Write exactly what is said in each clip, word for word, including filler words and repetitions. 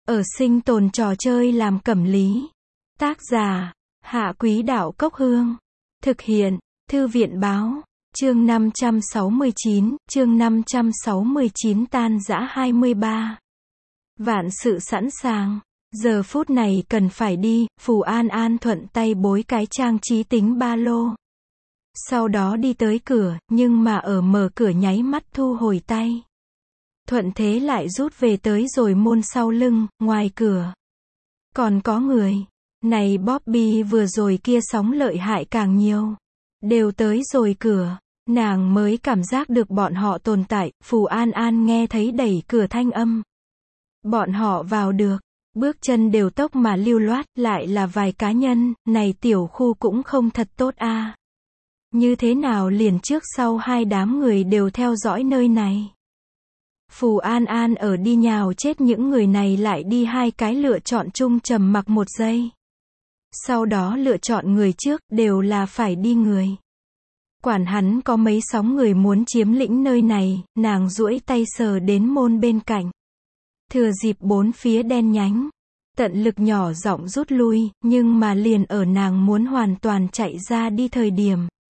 Ở sinh tồn trò chơi làm cẩm lý. Tác giả, Hạ Quý Đạo Cốc Hương. Thực hiện, Thư viện Báo. Chương năm trăm sáu mươi chín, chương năm trăm sáu mươi chín tan rã hai mươi ba. Vạn sự sẵn sàng. Giờ phút này cần phải đi, Phù An An thuận tay bối cái trang trí tính ba lô. Sau đó đi tới cửa, nhưng mà ở mở cửa nháy mắt thu hồi tay. Thuận thế lại rút về tới rồi môn sau lưng, ngoài cửa. Còn có người. Này Bobby vừa rồi kia sóng lợi hại càng nhiều. Đều tới rồi cửa. Nàng mới cảm giác được bọn họ tồn tại, Phù An An nghe thấy đẩy cửa thanh âm. Bọn họ vào được. Bước chân đều tốc mà lưu loát, lại là vài cá nhân, này tiểu khu cũng không thật tốt a. À. Như thế nào liền trước sau hai đám người đều theo dõi nơi này. Phù An An ở đi nhào chết những người này lại đi hai cái lựa chọn chung trầm mặc một giây. Sau đó lựa chọn người trước, đều là phải đi người. Quản hắn có mấy sóng người muốn chiếm lĩnh nơi này, nàng duỗi tay sờ đến môn bên cạnh. Thừa dịp bốn phía đen nhánh, tận lực nhỏ giọng rút lui, nhưng mà liền ở nàng muốn hoàn toàn chạy ra đi thời điểm.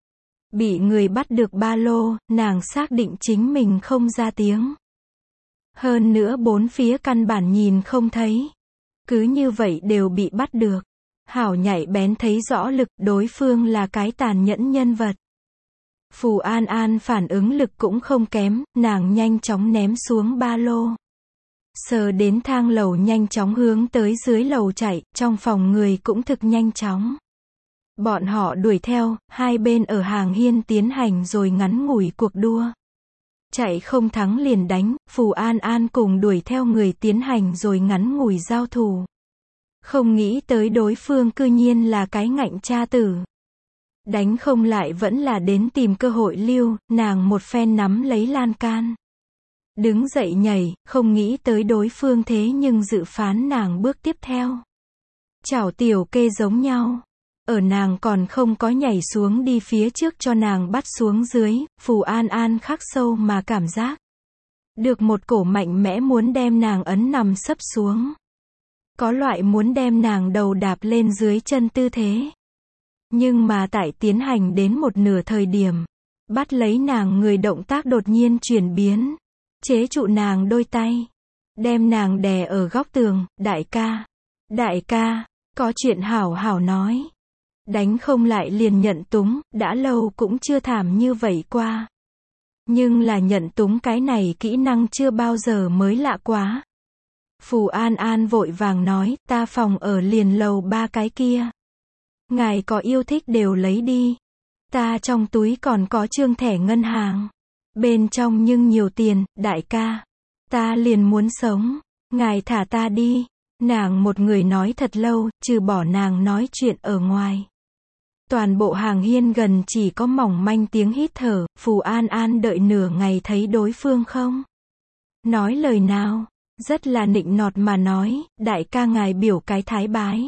Bị người bắt được ba lô, nàng xác định chính mình không ra tiếng. Hơn nữa bốn phía căn bản nhìn không thấy. Cứ như vậy đều bị bắt được. Hảo nhạy bén thấy rõ lực, đối phương là cái tàn nhẫn nhân vật. Phù An An phản ứng lực cũng không kém, nàng nhanh chóng ném xuống ba lô. Sờ đến thang lầu nhanh chóng hướng tới dưới lầu chạy, trong phòng người cũng thực nhanh chóng. Bọn họ đuổi theo, hai bên ở hàng hiên tiến hành rồi ngắn ngủi cuộc đua. Chạy không thắng liền đánh, Phù An An cùng đuổi theo người tiến hành rồi ngắn ngủi giao thủ. Không nghĩ tới đối phương cư nhiên là cái ngạnh cha tử. Đánh không lại vẫn là đến tìm cơ hội lưu, nàng một phen nắm lấy lan can. Đứng dậy nhảy, không nghĩ tới đối phương thế nhưng dự phán nàng bước tiếp theo. Chảo tiểu kê giống nhau. Ở nàng còn không có nhảy xuống đi phía trước cho nàng bắt xuống dưới, Phù An An khắc sâu mà cảm giác. Được một cổ mạnh mẽ muốn đem nàng ấn nằm sấp xuống. Có loại muốn đem nàng đầu đạp lên dưới chân tư thế. Nhưng mà tại tiến hành đến một nửa thời điểm, bắt lấy nàng người động tác đột nhiên chuyển biến. Chế trụ nàng đôi tay. Đem nàng đè ở góc tường, đại ca. Đại ca, có chuyện hảo hảo nói. Đánh không lại liền nhận túng, đã lâu cũng chưa thảm như vậy qua. Nhưng là nhận túng cái này kỹ năng chưa bao giờ mới lạ quá. Phù An An vội vàng nói, ta phòng ở liền lầu ba cái kia. Ngài có yêu thích đều lấy đi. Ta trong túi còn có trương thẻ ngân hàng. Bên trong nhưng nhiều tiền, đại ca. Ta liền muốn sống. Ngài thả ta đi. Nàng một người nói thật lâu, trừ bỏ nàng nói chuyện ở ngoài. Toàn bộ hàng hiên gần chỉ có mỏng manh tiếng hít thở, Phù An An đợi nửa ngày thấy đối phương không nói lời nào, rất là nịnh nọt mà nói, đại ca ngài biểu cái thái bái.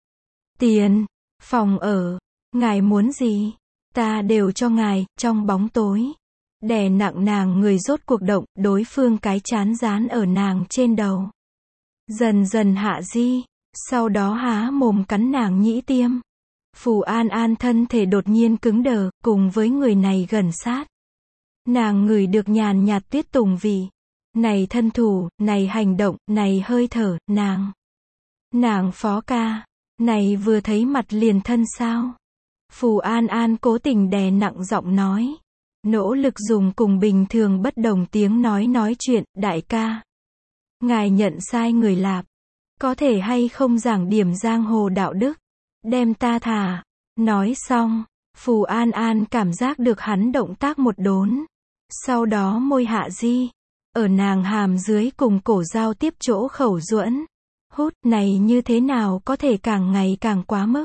Tiền, phòng ở, ngài muốn gì, ta đều cho ngài, trong bóng tối. Đè nặng nàng người rốt cuộc động, đối phương cái chán dán ở nàng trên đầu. Dần dần hạ di, sau đó há mồm cắn nàng nhĩ tiêm. Phù An An thân thể đột nhiên cứng đờ, cùng với người này gần sát. Nàng ngửi được nhàn nhạt tuyết tùng vị. Này thân thủ, này hành động, này hơi thở, nàng. Nàng phó ca. Này vừa thấy mặt liền thân sao. Phù An An cố tình đè nặng giọng nói. Nỗ lực dùng cùng bình thường bất đồng tiếng nói nói chuyện, đại ca. Ngài nhận sai người lạp. Có thể hay không giảng điểm giang hồ đạo đức. Đem ta thả. Nói xong, Phù An An cảm giác được hắn động tác một đốn. Sau đó môi hạ di. Ở nàng hàm dưới cùng cổ giao tiếp chỗ khẩu duẫn. Hút này như thế nào có thể càng ngày càng quá mức.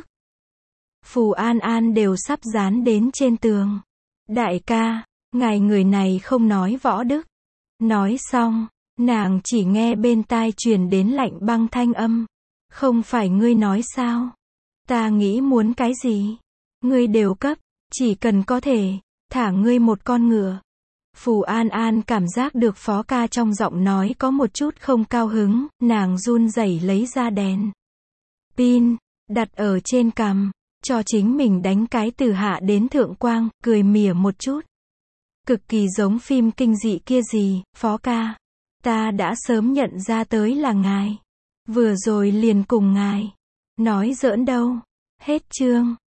Phù An An đều sắp dán đến trên tường. Đại ca, ngài người này không nói võ đức. Nói xong, nàng chỉ nghe bên tai truyền đến lạnh băng thanh âm. Không phải ngươi nói sao? Ta nghĩ muốn cái gì? Ngươi đều cấp, chỉ cần có thể, thả ngươi một con ngựa. Phù An An cảm giác được Phó ca trong giọng nói có một chút không cao hứng, nàng run rẩy lấy ra đèn pin, đặt ở trên cằm, cho chính mình đánh cái từ hạ đến thượng quang, cười mỉa một chút. Cực kỳ giống phim kinh dị kia gì, Phó ca. Ta đã sớm nhận ra tới là ngài. Vừa rồi liền cùng ngài. Nói giỡn đâu. Hết chương.